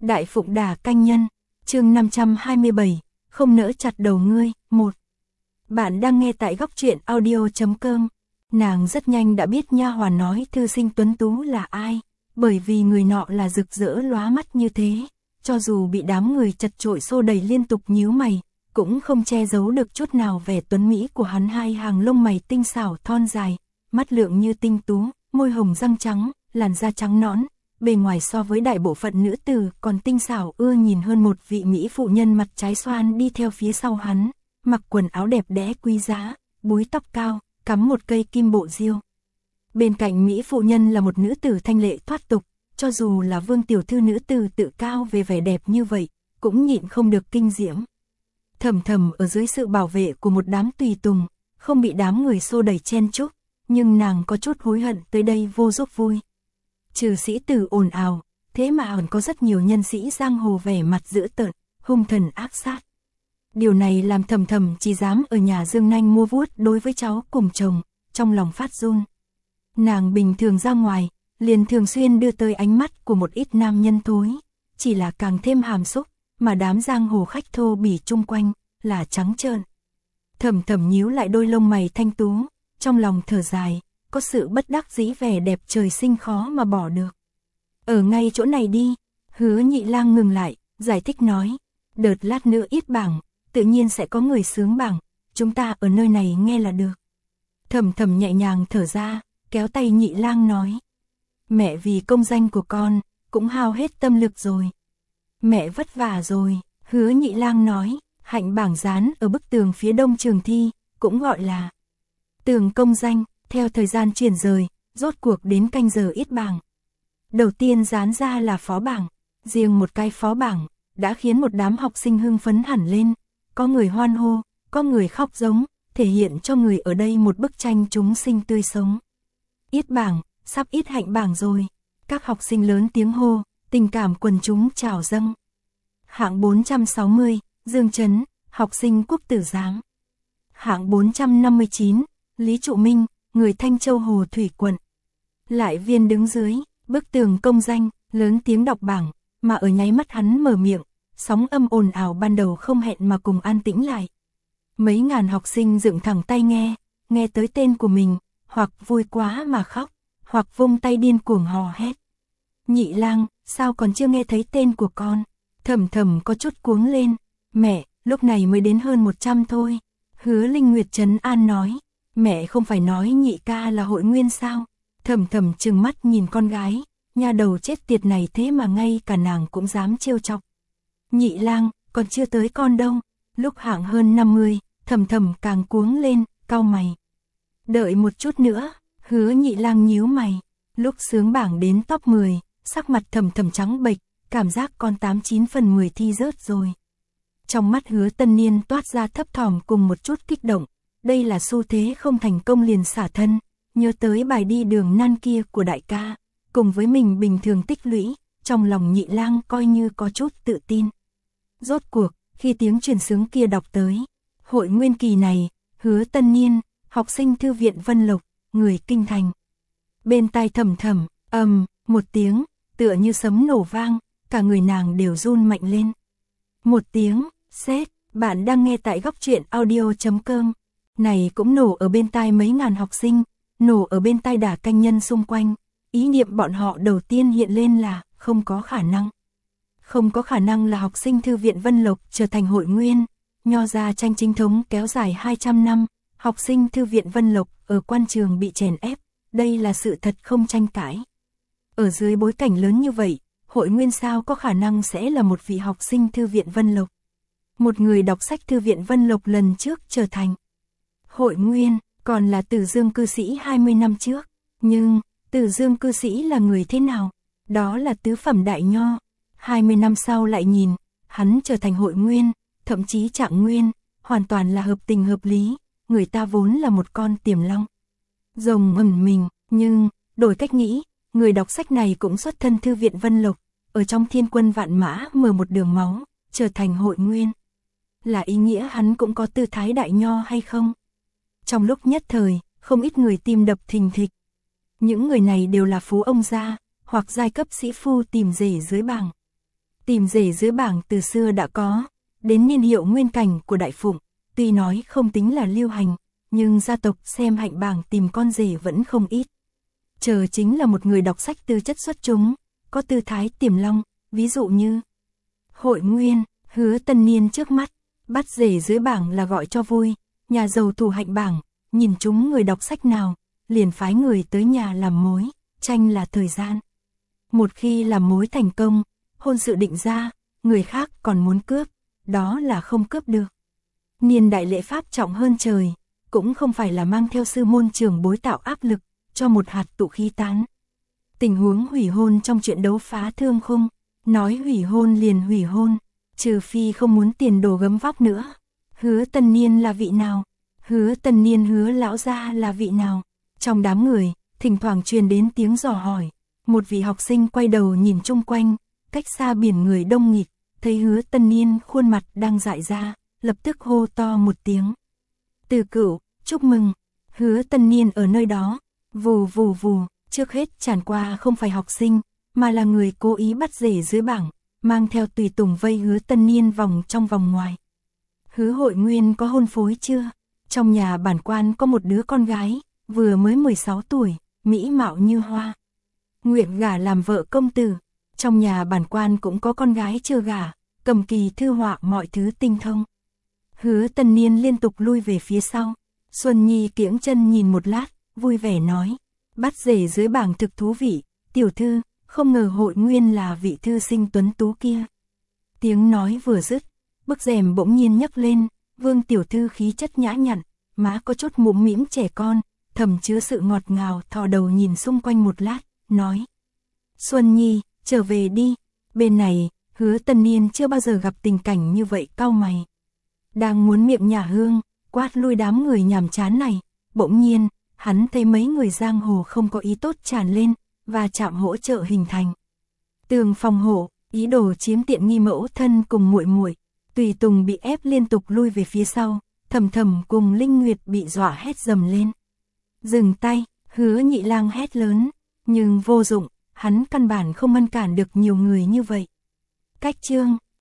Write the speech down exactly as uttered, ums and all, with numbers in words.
Đại Phụng Đà Canh Nhân, chương năm trăm hai mươi bảy, không nỡ chặt đầu ngươi, một. Bạn đang nghe tại góc truyện audio chấm com. Nàng rất nhanh đã biết nha hoàn nói thư sinh tuấn tú là ai, bởi vì người nọ là rực rỡ lóa mắt như thế, cho dù bị đám người chật chội xô đẩy liên tục nhíu mày, cũng không che giấu được chút nào vẻ tuấn mỹ của hắn. Hai hàng lông mày tinh xảo thon dài, mắt lượng như tinh tú, môi hồng răng trắng, làn da trắng nõn, bề ngoài so với đại bộ phận nữ tử còn tinh xảo ưa nhìn hơn một vị mỹ phụ nhân mặt trái xoan đi theo phía sau hắn, mặc quần áo đẹp đẽ quý giá, búi tóc cao, cắm một cây kim bộ diêu. Bên cạnh mỹ phụ nhân là một nữ tử thanh lệ thoát tục, cho dù là Vương tiểu thư nữ tử tự cao về vẻ đẹp như vậy, cũng nhịn không được kinh diễm. Thầm thầm ở dưới sự bảo vệ của một đám tùy tùng, không bị đám người xô đẩy chen chúc, nhưng nàng có chút hối hận tới đây vô giúp vui. Trừ sĩ tử ồn ào, thế mà còn có rất nhiều nhân sĩ giang hồ vẻ mặt dữ tợn, hung thần ác sát. Điều này làm Thầm Thầm chỉ dám ở nhà dương nanh mua vuốt đối với cháu cùng chồng, trong lòng phát run. Nàng bình thường ra ngoài, liền thường xuyên đưa tới ánh mắt của một ít nam nhân thối, chỉ là càng thêm hàm xúc, mà đám giang hồ khách thô bỉ chung quanh là trắng trợn. Thầm Thầm nhíu lại đôi lông mày thanh tú, trong lòng thở dài, có sự bất đắc dĩ vẻ đẹp trời sinh khó mà bỏ được. Ở ngay chỗ này đi, Hứa Nhị Lang ngừng lại, giải thích nói, đợt lát nữa ít bảng, tự nhiên sẽ có người sướng bảng, chúng ta ở nơi này nghe là được. Thầm Thầm nhẹ nhàng thở ra, kéo tay Nhị Lang nói, mẹ vì công danh của con, cũng hao hết tâm lực rồi. Mẹ vất vả rồi, Hứa Nhị Lang nói, hạnh bảng dán ở bức tường phía đông trường thi, cũng gọi là tường công danh. Theo thời gian chuyển rời, rốt cuộc đến canh giờ ít bảng. Đầu tiên dán ra là phó bảng, riêng một cái phó bảng, đã khiến một đám học sinh hưng phấn hẳn lên, có người hoan hô, có người khóc giống, thể hiện cho người ở đây một bức tranh chúng sinh tươi sống. Ít bảng, sắp ít hạnh bảng rồi, các học sinh lớn tiếng hô, tình cảm quần chúng trào dâng. Hạng bốn trăm sáu mươi, Dương Trấn, học sinh quốc tử giám. Hạng bốn trăm năm mươi chín, Lý Trụ Minh, người Thanh Châu Hồ Thủy quận. Lại Viên đứng dưới, bức tường công danh, lớn tiếng đọc bảng, mà ở nháy mắt hắn mở miệng, sóng âm ồn ào ban đầu không hẹn mà cùng an tĩnh lại. Mấy ngàn học sinh dựng thẳng tay nghe, nghe tới tên của mình, hoặc vui quá mà khóc, hoặc vung tay điên cuồng hò hét. Nhị Lang, sao còn chưa nghe thấy tên của con? Thầm Thầm có chút cuống lên, mẹ, lúc này mới đến hơn một trăm thôi. Hứa Linh Nguyệt trấn an nói, mẹ không phải nói Nhị ca là hội nguyên sao? Thầm Thầm trừng mắt nhìn con gái, nha đầu chết tiệt này thế mà ngay cả nàng cũng dám trêu chọc. Nhị Lang, còn chưa tới con đâu. Lúc hạng hơn năm mươi, Thầm Thầm càng cuống lên, cau mày. Đợi một chút nữa, Hứa Nhị Lang nhíu mày. Lúc sướng bảng đến top mười, sắc mặt Thầm Thầm trắng bệch, cảm giác con tám chín phần mười thi rớt rồi. Trong mắt Hứa Tân Niên toát ra thấp thỏm cùng một chút kích động. Đây là xu thế không thành công liền xả thân, nhớ tới bài đi đường nan kia của đại ca, cùng với mình bình thường tích lũy, trong lòng Nhị Lang coi như có chút tự tin. Rốt cuộc, khi tiếng truyền sướng kia đọc tới, hội nguyên kỳ này, Hứa Tân Niên, học sinh thư viện Vân Lộc, người kinh thành. Bên tai Thầm Thầm, ầm, một tiếng, tựa như sấm nổ vang, cả người nàng đều run mạnh lên. Một tiếng, sét, bạn đang nghe tại góc truyện audio chấm com. Này cũng nổ ở bên tai mấy ngàn học sinh, nổ ở bên tai Đà Canh Nhân xung quanh. Ý niệm bọn họ đầu tiên hiện lên là không có khả năng. Không có khả năng là học sinh thư viện Vân Lộc trở thành hội nguyên. Nho gia tranh chính thống kéo dài hai trăm năm, học sinh thư viện Vân Lộc ở quan trường bị chèn ép, đây là sự thật không tranh cãi. Ở dưới bối cảnh lớn như vậy, hội nguyên sao có khả năng sẽ là một vị học sinh thư viện Vân Lộc. Một người đọc sách thư viện Vân Lộc lần trước trở thành hội nguyên, còn là Tử Dương cư sĩ hai mươi năm trước. Nhưng, Tử Dương cư sĩ là người thế nào? Đó là tứ phẩm đại nho. hai mươi năm sau lại nhìn, hắn trở thành hội nguyên, thậm chí trạng nguyên, hoàn toàn là hợp tình hợp lý. Người ta vốn là một con tiềm long. Rồng ẩn mình, nhưng, đổi cách nghĩ, người đọc sách này cũng xuất thân thư viện Vân Lộc, ở trong thiên quân vạn mã mở một đường máu, trở thành hội nguyên. Là ý nghĩa hắn cũng có tư thái đại nho hay không? Trong lúc nhất thời, không ít người tim đập thình thịch. Những người này đều là phú ông gia, hoặc giai cấp sĩ phu tìm rể dưới bảng. Tìm rể dưới bảng từ xưa đã có, đến niên hiệu nguyên cảnh của Đại Phụng, tuy nói không tính là lưu hành, nhưng gia tộc xem hạnh bảng tìm con rể vẫn không ít. Chờ chính là một người đọc sách tư chất xuất chúng, có tư thái tiềm long, ví dụ như Hội Nguyên, Hứa Tân Niên trước mắt, bắt rể dưới bảng là gọi cho vui, nhà giàu thủ hạnh bảng, nhìn chúng người đọc sách nào, liền phái người tới nhà làm mối, tranh là thời gian. Một khi làm mối thành công, hôn sự định ra, người khác còn muốn cướp, đó là không cướp được. Niên đại lễ pháp trọng hơn trời, cũng không phải là mang theo sư môn trưởng bối tạo áp lực, cho một hạt tụ khí tán. Tình huống hủy hôn trong chuyện đấu phá thương khung, nói hủy hôn liền hủy hôn, trừ phi không muốn tiền đồ gấm vóc nữa. Hứa Tân Niên là vị nào? Hứa Tân Niên Hứa lão gia là vị nào? Trong đám người, thỉnh thoảng truyền đến tiếng dò hỏi. Một vị học sinh quay đầu nhìn chung quanh, cách xa biển người đông nghịt, thấy Hứa Tân Niên khuôn mặt đang dại ra, lập tức hô to một tiếng. Từ Cửu, chúc mừng. Hứa Tân Niên ở nơi đó, vù vù vù, trước hết tràn qua không phải học sinh, mà là người cố ý bắt rể dưới bảng, mang theo tùy tùng vây Hứa Tân Niên vòng trong vòng ngoài. Hứa Hội Nguyên có hôn phối chưa? Trong nhà bản quan có một đứa con gái, vừa mới mười sáu tuổi, mỹ mạo như hoa. Nguyện gả làm vợ công tử. Trong nhà bản quan cũng có con gái chưa gả, cầm kỳ thư họa mọi thứ tinh thông. Hứa Tân Niên liên tục lui về phía sau. Xuân Nhi kiễng chân nhìn một lát, vui vẻ nói. Bắt rể dưới bảng thực thú vị, tiểu thư, không ngờ Hội Nguyên là vị thư sinh tuấn tú kia. Tiếng nói vừa dứt, bức rèm bỗng nhiên nhấc lên, Vương tiểu thư khí chất nhã nhặn, má có chút mũm mĩm trẻ con, thầm chứa sự ngọt ngào, thò đầu nhìn xung quanh một lát, nói. Xuân Nhi, trở về đi. Bên này, Hứa Tân Niên chưa bao giờ gặp tình cảnh như vậy, cau mày. Đang muốn miệng nhả hương, quát lui đám người nhàm chán này, bỗng nhiên, hắn thấy mấy người giang hồ không có ý tốt tràn lên, và chạm hỗ trợ hình thành. Tường phòng hộ, ý đồ chiếm tiện nghi mẫu thân cùng muội muội, tùy tùng bị ép liên tục lui về phía sau, Thầm Thầm cùng Linh Nguyệt bị dọa hét dầm lên. Dừng tay, Hứa Nhị Lang hét lớn, nhưng vô dụng, hắn căn bản không ngăn cản được nhiều người như vậy. Cách chương